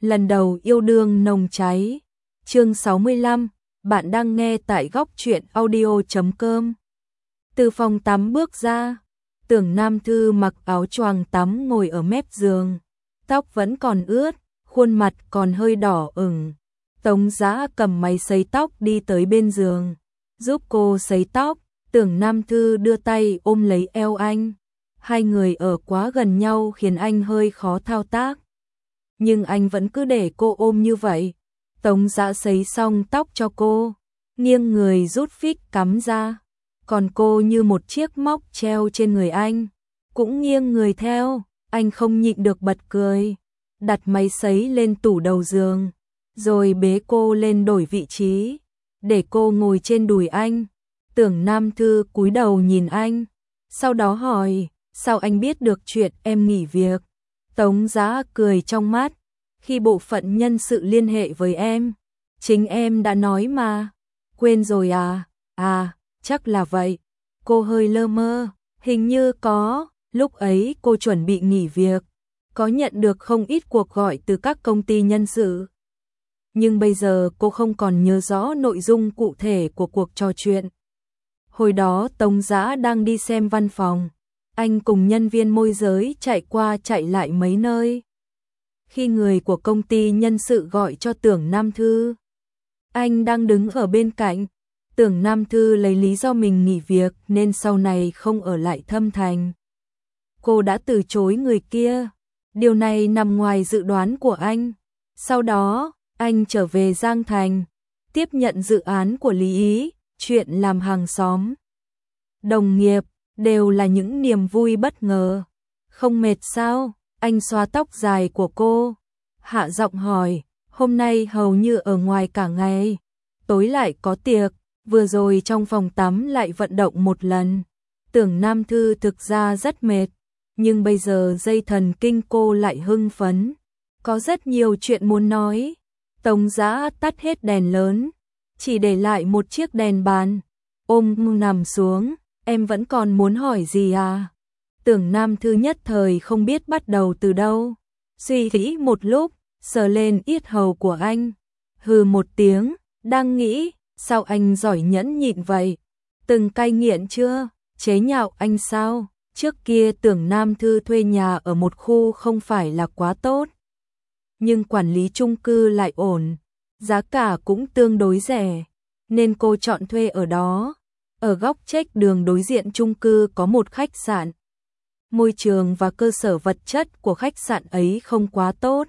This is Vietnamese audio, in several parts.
lần đầu yêu đương nồng cháy. Chương 65, bạn đang nghe tại góc truyện audio.com. Từ phòng tắm bước ra, Tưởng Nam Thư mặc áo choàng tắm ngồi ở mép giường, tóc vẫn còn ướt, khuôn mặt còn hơi đỏ ửng. Tống Dã cầm máy sấy tóc đi tới bên giường, giúp cô sấy tóc. Tưởng Nam Thư đưa tay ôm lấy eo anh. Hai người ở quá gần nhau khiến anh hơi khó thao tác. Nhưng anh vẫn cứ để cô ôm như vậy. Tống Dã sấy xong tóc cho cô, nghiêng người rút phích cắm ra. Còn cô như một chiếc móc treo trên người anh, cũng nghiêng người theo. Anh không nhịn được bật cười, đặt máy sấy lên tủ đầu giường, rồi bế cô lên đổi vị trí, để cô ngồi trên đùi anh. Tưởng Nam Thư cúi đầu nhìn anh, sau đó hỏi, sao anh biết được chuyện em nghỉ việc? Tống Dã cười trong mắt, khi bộ phận nhân sự liên hệ với em, chính em đã nói mà. Quên rồi à? À, chắc là vậy. Cô hơi lơ mơ, hình như có, lúc ấy cô chuẩn bị nghỉ việc, có nhận được không ít cuộc gọi từ các công ty nhân sự. Nhưng bây giờ cô không còn nhớ rõ nội dung cụ thể của cuộc trò chuyện. Hồi đó Tống Dã đang đi xem văn phòng, anh cùng nhân viên môi giới chạy qua chạy lại mấy nơi. Khi người của công ty nhân sự gọi cho Tưởng Nam Thư, anh đang đứng ở bên cạnh. Tưởng Nam Thư lấy lý do mình nghỉ việc nên sau này không ở lại Thâm Thành. Cô đã từ chối người kia, điều này nằm ngoài dự đoán của anh. Sau đó, anh trở về Giang Thành, tiếp nhận dự án của Lý Ý. Chuyện làm hàng xóm, đồng nghiệp, đều là những niềm vui bất ngờ. Không mệt sao? Anh xoa tóc dài của cô, hạ giọng hỏi, hôm nay hầu như ở ngoài cả ngày, tối lại có tiệc, vừa rồi trong phòng tắm lại vận động một lần. Tưởng Nam Thư thực ra rất mệt, nhưng bây giờ dây thần kinh cô lại hưng phấn, có rất nhiều chuyện muốn nói. Tống Dã tắt hết đèn lớn, chỉ để lại một chiếc đèn bàn, ôm nằm xuống. Em vẫn còn muốn hỏi gì à? Tưởng Nam Thư nhất thời không biết bắt đầu từ đâu, suy nghĩ một lúc, sờ lên yết hầu của anh, hừ một tiếng, đang nghĩ, sao anh giỏi nhẫn nhịn vậy? Từng cai nghiện chưa? Chế nhạo anh sao? Trước kia Tưởng Nam Thư thuê nhà ở một khu không phải là quá tốt, nhưng quản lý chung cư lại ổn, giá cả cũng tương đối rẻ, nên cô chọn thuê ở đó. Ở góc chếch đường đối diện chung cư có một khách sạn. Môi trường và cơ sở vật chất của khách sạn ấy không quá tốt.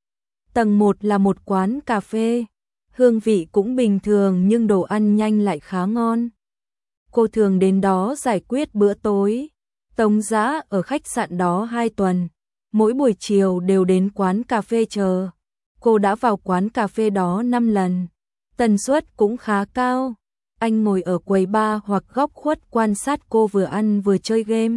Tầng 1 là một quán cà phê, hương vị cũng bình thường nhưng đồ ăn nhanh lại khá ngon. Cô thường đến đó giải quyết bữa tối. Tống Dã ở khách sạn đó 2 tuần, mỗi buổi chiều đều đến quán cà phê chờ. Cô đã vào quán cà phê đó 5 lần, tần suất cũng khá cao. Anh ngồi ở quầy bar hoặc góc khuất quan sát cô vừa ăn vừa chơi game.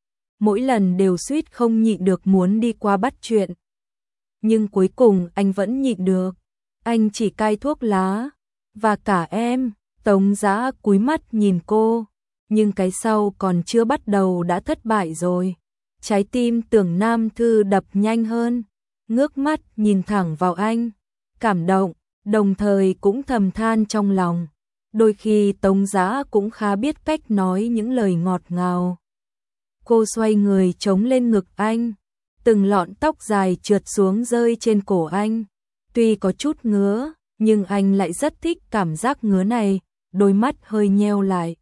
Mỗi lần đều suýt không nhịn được muốn đi qua bắt chuyện. Nhưng cuối cùng anh vẫn nhịn được. Anh chỉ cai thuốc lá. Và cả em. Tống Dã cúi mắt nhìn cô. Nhưng cái sau còn chưa bắt đầu đã thất bại rồi. Trái tim Tưởng Nam Thư đập nhanh hơn. Ngước mắt nhìn thẳng vào anh. Cảm động, đồng thời cũng thầm than trong lòng. Đôi khi Tống Dã cũng khá biết cách nói những lời ngọt ngào. Cô xoay người chống lên ngực anh, từng lọn tóc dài trượt xuống rơi trên cổ anh. Tuy có chút ngứa, nhưng anh lại rất thích cảm giác ngứa này, đôi mắt hơi nheo lại.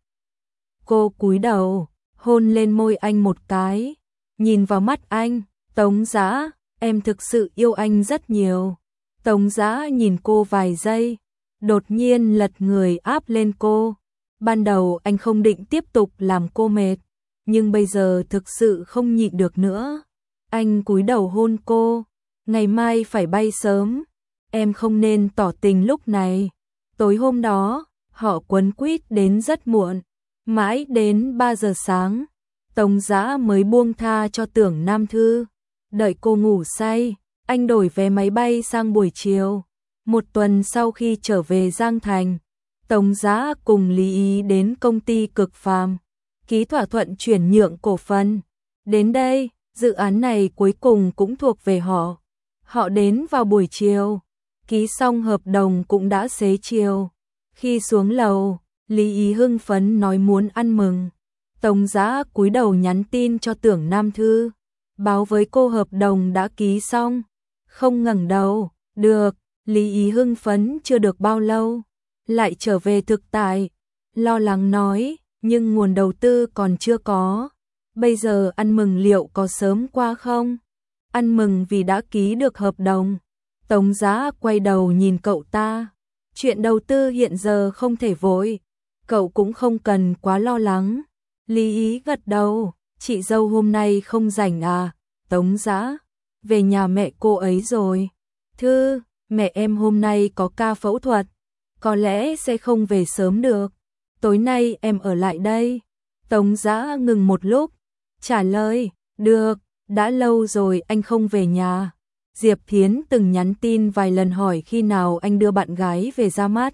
Cô cúi đầu, hôn lên môi anh một cái, nhìn vào mắt anh, Tống Dã, em thực sự yêu anh rất nhiều. Tống Dã nhìn cô vài giây, đột nhiên lật người áp lên cô. Ban đầu anh không định tiếp tục làm cô mệt, nhưng bây giờ thực sự không nhịn được nữa. Anh cúi đầu hôn cô, ngày mai phải bay sớm, em không nên tỏ tình lúc này. Tối hôm đó, họ quấn quýt đến rất muộn, mãi đến 3 giờ sáng, Tống Dã mới buông tha cho Tưởng Nam Thư. Đợi cô ngủ say, anh đổi vé máy bay sang buổi chiều. Một tuần sau khi trở về Giang Thành, Tống Dã cùng Lý Ý đến công ty Cực Phàm, ký thỏa thuận chuyển nhượng cổ phần. Đến đây, dự án này cuối cùng cũng thuộc về họ. Họ đến vào buổi chiều, ký xong hợp đồng cũng đã xế chiều. Khi xuống lầu, Lý Ý hưng phấn nói muốn ăn mừng. Tống Dã cúi đầu nhắn tin cho Tưởng Nam Thư, báo với cô hợp đồng đã ký xong. Không ngẩng đầu, được, Lý Ý hưng phấn chưa được bao lâu, lại trở về thực tại, lo lắng nói, nhưng nguồn đầu tư còn chưa có. Bây giờ ăn mừng liệu có sớm qua không? Ăn mừng vì đã ký được hợp đồng. Tống Dã quay đầu nhìn cậu ta. Chuyện đầu tư hiện giờ không thể vội, cậu cũng không cần quá lo lắng. Lý Ý gật đầu, chị dâu hôm nay không rảnh à? Tống Dã, về nhà mẹ cô ấy rồi. Thư, mẹ em hôm nay có ca phẫu thuật, có lẽ sẽ không về sớm được. Tối nay em ở lại đây. Tống Dã ngừng một lúc, trả lời, được, đã lâu rồi anh không về nhà. Diệp Thiến từng nhắn tin vài lần hỏi khi nào anh đưa bạn gái về ra mắt.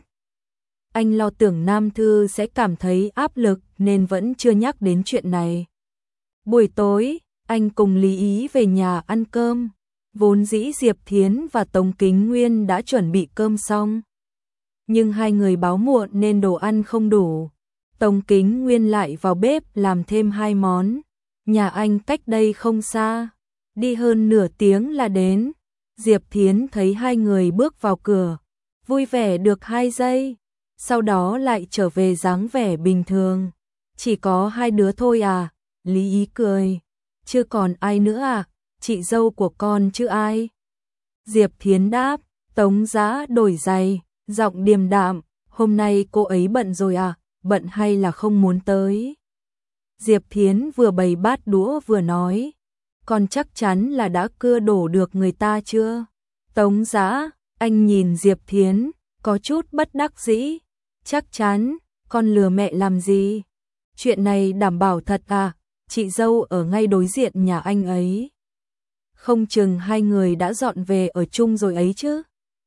Anh lo Tưởng Nam Thư sẽ cảm thấy áp lực nên vẫn chưa nhắc đến chuyện này. Buổi tối, anh cùng Lý Ý về nhà ăn cơm. Vốn dĩ Diệp Thiến và Tống Kính Nguyên đã chuẩn bị cơm xong, nhưng hai người báo muộn nên đồ ăn không đủ. Tống Kính Nguyên lại vào bếp làm thêm 2 món. Nhà anh cách đây không xa, đi hơn nửa tiếng là đến. Diệp Thiến thấy hai người bước vào cửa, vui vẻ được 2 giây, sau đó lại trở về dáng vẻ bình thường. Chỉ có 2 đứa thôi à? Lý Ý cười. Chứ còn ai nữa à? Chị dâu của con chứ ai? Diệp Thiến đáp. Tống Dã đổi giày, giọng điềm đạm, hôm nay cô ấy bận rồi à? Bận hay là không muốn tới? Diệp Thiến vừa bày bát đũa vừa nói, con chắc chắn là đã cưa đổ được người ta chưa? Tống Dã, anh nhìn Diệp Thiến, có chút bất đắc dĩ. Chắc chắn, con lừa mẹ làm gì? Chuyện này đảm bảo thật à? Chị dâu ở ngay đối diện nhà anh ấy. Không chừng hai người đã dọn về ở chung rồi ấy chứ.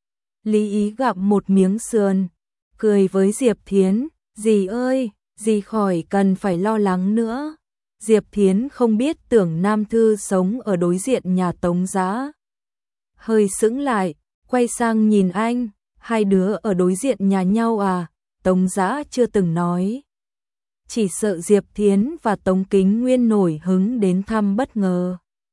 Lý Ý gặm một miếng sườn, cười với Diệp Thiến, dì ơi, dì khỏi cần phải lo lắng nữa. Diệp Thiến không biết Tưởng Nam Thư sống ở đối diện nhà Tống Dã. Hơi sững lại, quay sang nhìn anh, hai đứa ở đối diện nhà nhau à? Tống Dã chưa từng nói. Chỉ sợ Diệp Thiến và Tống Kính Nguyên nổi hứng đến thăm bất ngờ,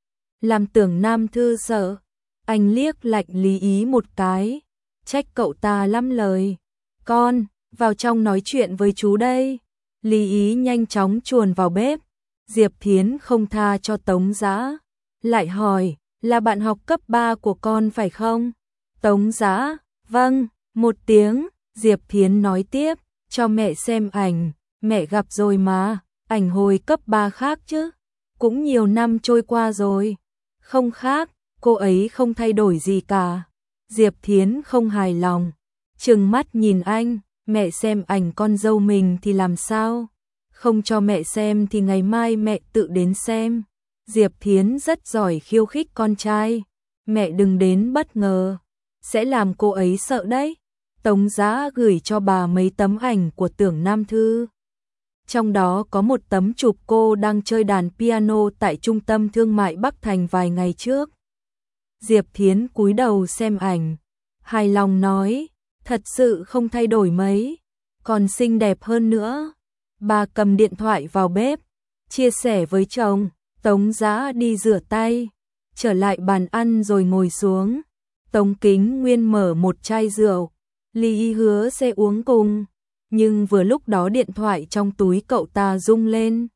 làm Tưởng Nam Thư sợ. Anh liếc lạnh Lý Ý một cái, trách cậu ta lắm lời. Con, vào trong nói chuyện với chú đây. Lý Ý nhanh chóng chuồn vào bếp. Diệp Thiến không tha cho Tống Dã, lại hỏi, là bạn học cấp 3 của con phải không? Tống Dã, vâng, một tiếng. Diệp Thiến nói tiếp, cho mẹ xem ảnh, mẹ gặp rồi mà, ảnh hồi cấp 3 khác chứ, cũng nhiều năm trôi qua rồi. Không khác, cô ấy không thay đổi gì cả. Diệp Thiến không hài lòng, trừng mắt nhìn anh, mẹ xem ảnh con dâu mình thì làm sao? Không cho mẹ xem thì ngày mai mẹ tự đến xem. Diệp Thiến rất giỏi khiêu khích con trai, mẹ đừng đến bất ngờ, sẽ làm cô ấy sợ đấy. Tống Dã gửi cho bà mấy tấm ảnh của Tưởng Nam Thư. Trong đó có một tấm chụp cô đang chơi đàn piano tại trung tâm thương mại Bắc Thành vài ngày trước. Diệp Thiến cúi đầu xem ảnh, hài lòng nói, thật sự không thay đổi mấy, còn xinh đẹp hơn nữa. Bà cầm điện thoại vào bếp, chia sẻ với chồng. Tống Dã đi rửa tay, trở lại bàn ăn rồi ngồi xuống. Tống Kính Nguyên mở một chai rượu, Lý Ý hứa sẽ uống cùng, nhưng vừa lúc đó điện thoại trong túi cậu ta rung lên.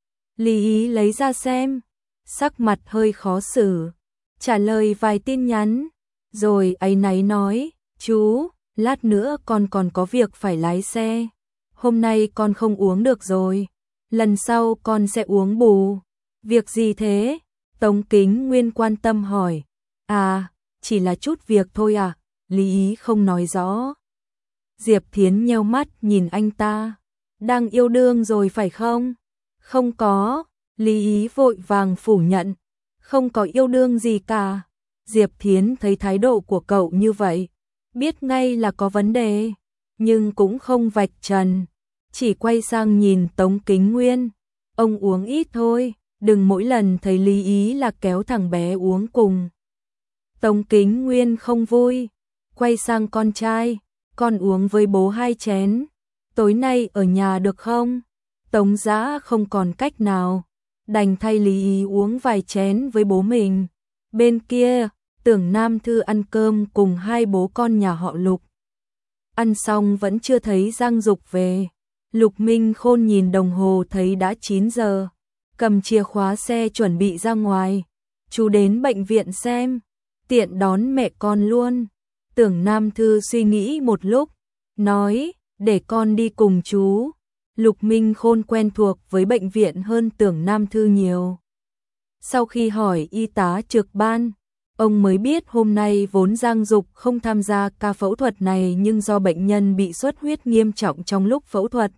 Lý Ý lấy ra xem, sắc mặt hơi khó xử, trả lời vài tin nhắn, rồi áy náy nói, chú, lát nữa con còn có việc phải lái xe, hôm nay con không uống được rồi, lần sau con sẽ uống bù. Việc gì thế? Tống Kính Nguyên quan tâm hỏi. À, chỉ là chút việc thôi à? Lý Ý không nói rõ. Diệp Thiến nheo mắt nhìn anh ta. Đang yêu đương rồi phải không? Không có. Lý Ý vội vàng phủ nhận. Không có yêu đương gì cả. Diệp Thiến thấy thái độ của cậu như vậy, biết ngay là có vấn đề, nhưng cũng không vạch trần, chỉ quay sang nhìn Tống Kính Nguyên. Ông uống ít thôi, đừng mỗi lần thấy Lý Ý là kéo thằng bé uống cùng. Tống Kính Nguyên không vui, quay sang con trai, con uống với bố 2 chén, tối nay ở nhà được không? Tống Dã không còn cách nào, đành thay Lý Ý uống vài chén với bố mình. Bên kia, Tưởng Nam Thư ăn cơm cùng 2 bố con nhà họ Lục. Ăn xong vẫn chưa thấy Giang Dục về. Lục Minh Khôn nhìn đồng hồ thấy đã 9 giờ, cầm chìa khóa xe chuẩn bị ra ngoài. Chú đến bệnh viện xem, tiện đón mẹ con luôn. Tưởng Nam Thư suy nghĩ một lúc, nói, để con đi cùng chú. Lục Minh Khôn quen thuộc với bệnh viện hơn Tưởng Nam Thư nhiều. Sau khi hỏi y tá trực ban, ông mới biết hôm nay vốn Giang Dục không tham gia ca phẫu thuật này, nhưng do bệnh nhân bị xuất huyết nghiêm trọng trong lúc phẫu thuật,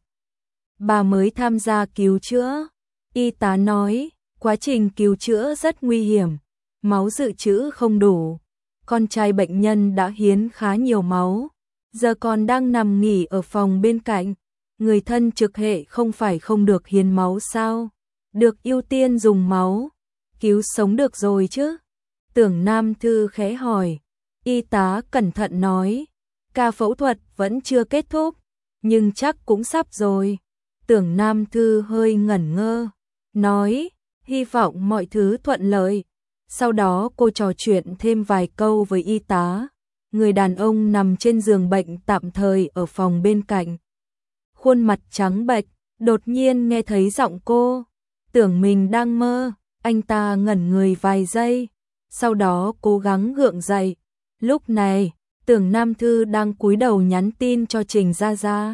bà mới tham gia cứu chữa. Y tá nói, quá trình cứu chữa rất nguy hiểm, máu dự trữ không đủ. Con trai bệnh nhân đã hiến khá nhiều máu, giờ còn đang nằm nghỉ ở phòng bên cạnh. Người thân trực hệ không phải không được hiến máu sao? Được ưu tiên dùng máu, cứu sống được rồi chứ? Tưởng Nam Thư khẽ hỏi. Y tá cẩn thận nói, ca phẫu thuật vẫn chưa kết thúc, nhưng chắc cũng sắp rồi. Tưởng Nam Thư hơi ngẩn ngơ, nói, hy vọng mọi thứ thuận lợi. Sau đó cô trò chuyện thêm vài câu với y tá. Người đàn ông nằm trên giường bệnh tạm thời ở phòng bên cạnh, khuôn mặt trắng bệch, đột nhiên nghe thấy giọng cô, tưởng mình đang mơ. Anh ta ngẩn người vài giây, sau đó cố gắng gượng dậy. Lúc này, Tưởng Nam Thư đang cúi đầu nhắn tin cho Trình Gia Gia,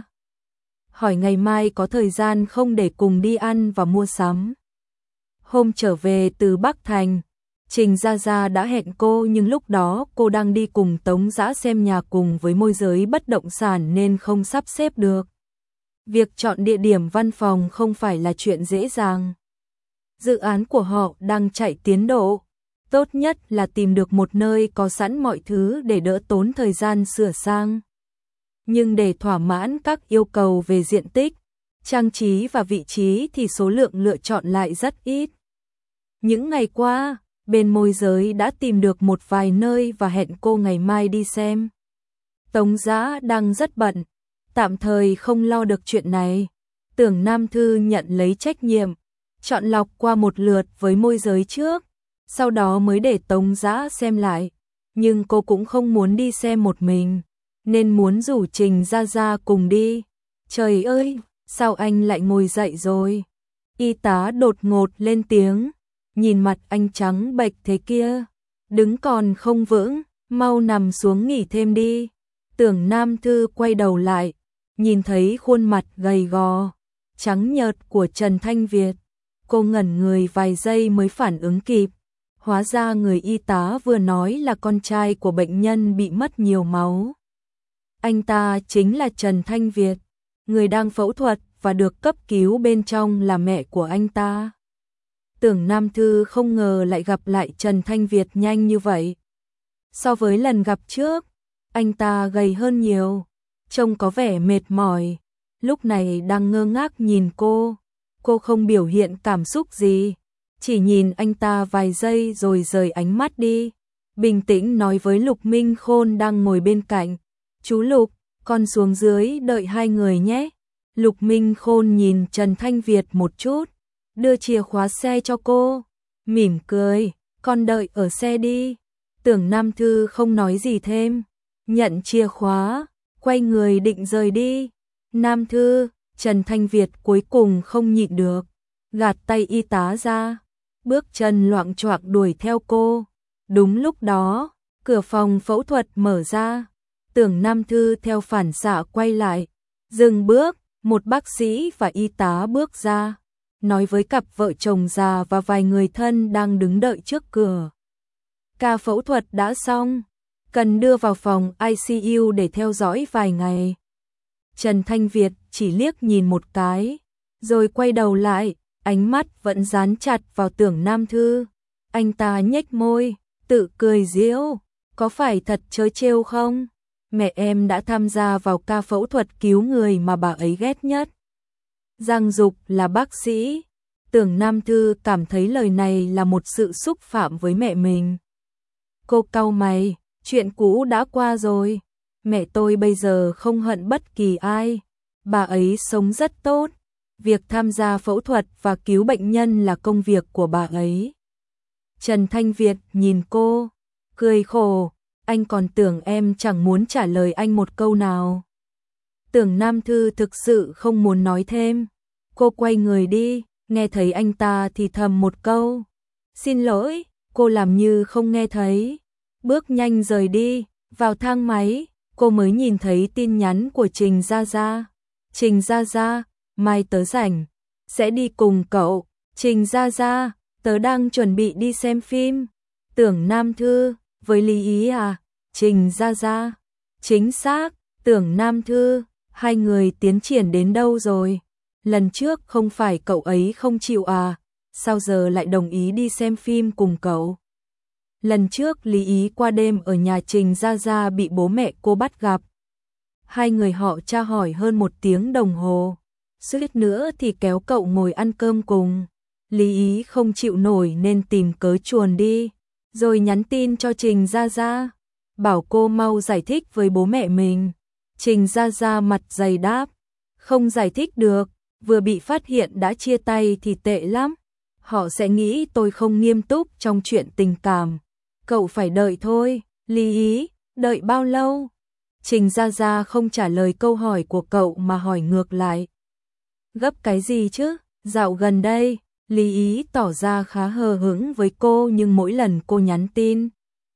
hỏi ngày mai có thời gian không để cùng đi ăn và mua sắm. Hôm trở về từ Bắc Thành, Trình Gia Gia đã hẹn cô, nhưng lúc đó cô đang đi cùng Tống Dã xem nhà cùng với môi giới bất động sản nên không sắp xếp được. Việc chọn địa điểm văn phòng không phải là chuyện dễ dàng. Dự án của họ đang chạy tiến độ, tốt nhất là tìm được một nơi có sẵn mọi thứ để đỡ tốn thời gian sửa sang. Nhưng để thỏa mãn các yêu cầu về diện tích, trang trí và vị trí thì số lượng lựa chọn lại rất ít. Những ngày qua, bên môi giới đã tìm được một vài nơi và hẹn cô ngày mai đi xem. Tống Dã đang rất bận, tạm thời không lo được chuyện này. Tưởng Nam Thư nhận lấy trách nhiệm, chọn lọc qua một lượt với môi giới trước, sau đó mới để Tống Dã xem lại. Nhưng cô cũng không muốn đi xem một mình, nên muốn rủ Trình Gia Gia cùng đi. Trời ơi, sao anh lại ngồi dậy rồi? Y tá đột ngột lên tiếng, nhìn mặt anh trắng bệch thế kia, đứng còn không vững, mau nằm xuống nghỉ thêm đi. Tưởng Nam Thư quay đầu lại, nhìn thấy khuôn mặt gầy gò, trắng nhợt của Trần Thanh Việt. Cô ngẩn người vài giây mới phản ứng kịp. Hóa ra người y tá vừa nói là con trai của bệnh nhân bị mất nhiều máu. Anh ta chính là Trần Thanh Việt, người đang phẫu thuật và được cấp cứu bên trong là mẹ của anh ta. Tưởng Nam Thư không ngờ lại gặp lại Trần Thanh Việt nhanh như vậy. So với lần gặp trước, anh ta gầy hơn nhiều, trông có vẻ mệt mỏi, lúc này đang ngơ ngác nhìn cô. Cô không biểu hiện cảm xúc gì, chỉ nhìn anh ta vài giây rồi rời ánh mắt đi. Bình tĩnh nói với Lục Minh Khôn đang ngồi bên cạnh, chú Lục, con xuống dưới đợi 2 người nhé. Lục Minh Khôn nhìn Trần Thanh Việt một chút, đưa chìa khóa xe cho cô, mỉm cười, con đợi ở xe đi. Tưởng Nam Thư không nói gì thêm, nhận chìa khóa, quay người định rời đi. Nam Thư, Trần Thanh Việt cuối cùng không nhịn được, gạt tay y tá ra, bước chân loạng choạng đuổi theo cô. Đúng lúc đó, cửa phòng phẫu thuật mở ra, Tưởng Nam Thư theo phản xạ quay lại, dừng bước, một bác sĩ và y tá bước ra, nói với cặp vợ chồng già và vài người thân đang đứng đợi trước cửa. Ca phẫu thuật đã xong, cần đưa vào phòng ICU để theo dõi vài ngày. Trần Thanh Việt chỉ liếc nhìn một cái, rồi quay đầu lại, ánh mắt vẫn dán chặt vào Tưởng Nam Thư. Anh ta nhếch môi, tự cười giễu, có phải thật trớ trêu không? Mẹ em đã tham gia vào ca phẫu thuật cứu người mà bà ấy ghét nhất. Giang Dục là bác sĩ. Tưởng Nam Thư cảm thấy lời này là một sự xúc phạm với mẹ mình. Cô cau mày, chuyện cũ đã qua rồi. Mẹ tôi bây giờ không hận bất kỳ ai. Bà ấy sống rất tốt. Việc tham gia phẫu thuật và cứu bệnh nhân là công việc của bà ấy. Trần Thanh Việt nhìn cô, cười khổ, anh còn tưởng em chẳng muốn trả lời anh một câu nào. Tưởng Nam Thư thực sự không muốn nói thêm. Cô quay người đi, nghe thấy anh ta thì thầm một câu. Xin lỗi, cô làm như không nghe thấy. Bước nhanh rời đi, vào thang máy, cô mới nhìn thấy tin nhắn của Trình Gia Gia. Trình Gia Gia, mai tớ rảnh, sẽ đi cùng cậu. Trình Gia Gia, tớ đang chuẩn bị đi xem phim. Tưởng Nam Thư, với Lý Ý à? Trình Gia Gia, chính xác, Tưởng Nam Thư, hai người tiến triển đến đâu rồi? Lần trước không phải cậu ấy không chịu à? Sao giờ lại đồng ý đi xem phim cùng cậu? Lần trước Lý Ý qua đêm ở nhà Trình Gia Gia bị bố mẹ cô bắt gặp. Hai người họ tra hỏi hơn 1 tiếng đồng hồ. Suýt nữa thì kéo cậu ngồi ăn cơm cùng. Lý Ý không chịu nổi nên tìm cớ chuồn đi, rồi nhắn tin cho Trình Gia Gia, bảo cô mau giải thích với bố mẹ mình. Trình Gia Gia mặt dày đáp, không giải thích được, vừa bị phát hiện đã chia tay thì tệ lắm. Họ sẽ nghĩ tôi không nghiêm túc trong chuyện tình cảm. Cậu phải đợi thôi. Lý Ý, đợi bao lâu? Trình Gia Gia không trả lời câu hỏi của cậu mà hỏi ngược lại. Gấp cái gì chứ? Dạo gần đây, Lý Ý tỏ ra khá hờ hững với cô nhưng mỗi lần cô nhắn tin,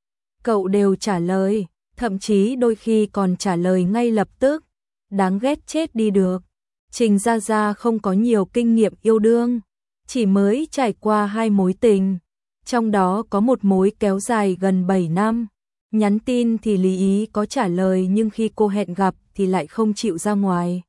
cậu đều trả lời, thậm chí đôi khi còn trả lời ngay lập tức. Đáng ghét chết đi được. Trình Gia Gia không có nhiều kinh nghiệm yêu đương, chỉ mới trải qua 2 mối tình, trong đó có một mối kéo dài gần 7 năm. Nhắn tin thì Lý Ý có trả lời nhưng khi cô hẹn gặp thì lại không chịu ra ngoài.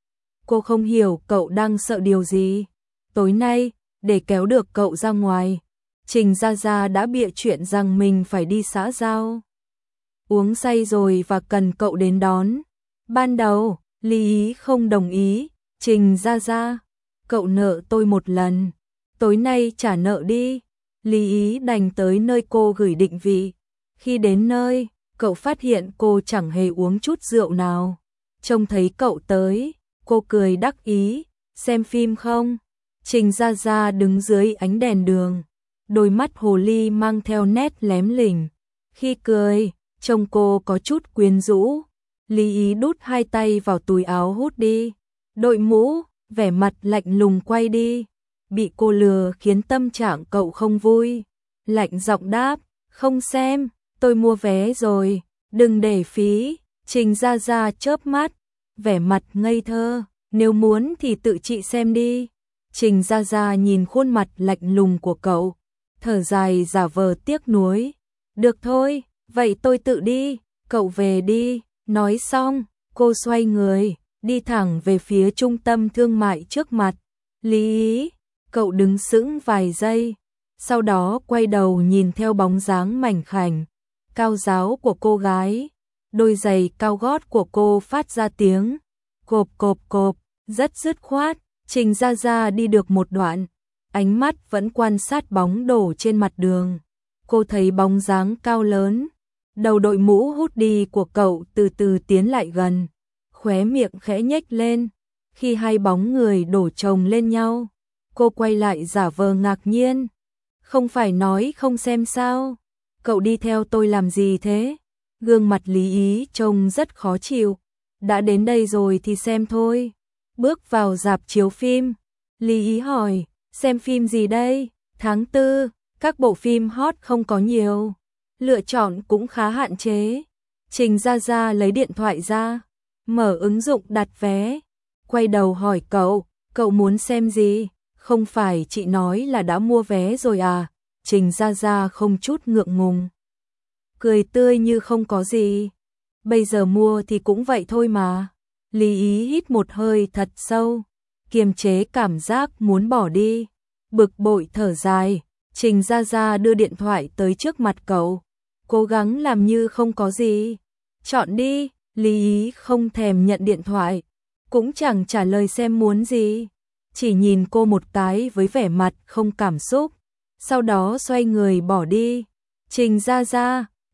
Cô không hiểu cậu đang sợ điều gì. Tối nay, để kéo được cậu ra ngoài, Trình Gia Gia đã bịa chuyện rằng mình phải đi xã giao. Uống say rồi và cần cậu đến đón. Ban đầu, Lý Ý không đồng ý. Trình Gia Gia, cậu nợ tôi 1 lần, tối nay trả nợ đi. Lý Ý đành tới nơi cô gửi định vị. Khi đến nơi, cậu phát hiện cô chẳng hề uống chút rượu nào. Trông thấy cậu tới, cô cười đắc ý, xem phim không? Trình Gia Gia đứng dưới ánh đèn đường, đôi mắt hồ ly mang theo nét lém lỉnh. Khi cười, trông cô có chút quyến rũ. Lý Ý đút 2 tay vào túi áo hút đi, đội mũ, vẻ mặt lạnh lùng quay đi. Bị cô lừa khiến tâm trạng cậu không vui. Lạnh giọng đáp, không xem, tôi mua vé rồi, đừng để phí. Trình Gia Gia chớp mắt, vẻ mặt ngây thơ, nếu muốn thì tự chị xem đi. Trình Gia Gia nhìn khuôn mặt lạnh lùng của cậu, thở dài giả vờ tiếc nuối. Được thôi, vậy tôi tự đi, cậu về đi. Nói xong, cô xoay người, đi thẳng về phía trung tâm thương mại trước mặt. Lý Ý, cậu đứng sững vài giây, sau đó quay đầu nhìn theo bóng dáng mảnh khảnh, cao ráo của cô gái. Đôi giày cao gót của cô phát ra tiếng cộp cộp cộp, rất dứt khoát. Trình Gia Gia đi được một đoạn, ánh mắt vẫn quan sát bóng đổ trên mặt đường. Cô thấy bóng dáng cao lớn, đầu đội mũ hút đi của cậu từ từ tiến lại gần, khóe miệng khẽ nhếch lên. Khi hai bóng người đổ chồng lên nhau, cô quay lại giả vờ ngạc nhiên. Không phải nói không xem sao? Cậu đi theo tôi làm gì thế? Gương mặt Lý Ý trông rất khó chịu. Đã đến đây rồi thì xem thôi. Bước vào rạp chiếu phim, Lý Ý hỏi, xem phim gì đây? Tháng 4, các bộ phim hot không có nhiều, lựa chọn cũng khá hạn chế. Trình Gia Gia lấy điện thoại ra, mở ứng dụng đặt vé, quay đầu hỏi cậu muốn xem gì? Không phải chị nói là đã mua vé rồi à? Trình Gia Gia không chút ngượng ngùng, cười tươi như không có gì. Bây giờ mua thì cũng vậy thôi mà. Lý Ý hít một hơi thật sâu, kiềm chế cảm giác muốn bỏ đi, bực bội thở dài. Trình Gia Gia đưa điện thoại tới trước mặt cậu, cố gắng làm như không có gì. Chọn đi. Lý Ý không thèm nhận điện thoại, cũng chẳng trả lời xem muốn gì, chỉ nhìn cô một cái với vẻ mặt không cảm xúc, sau đó xoay người bỏ đi. Trình Gia Gia,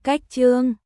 Cách chương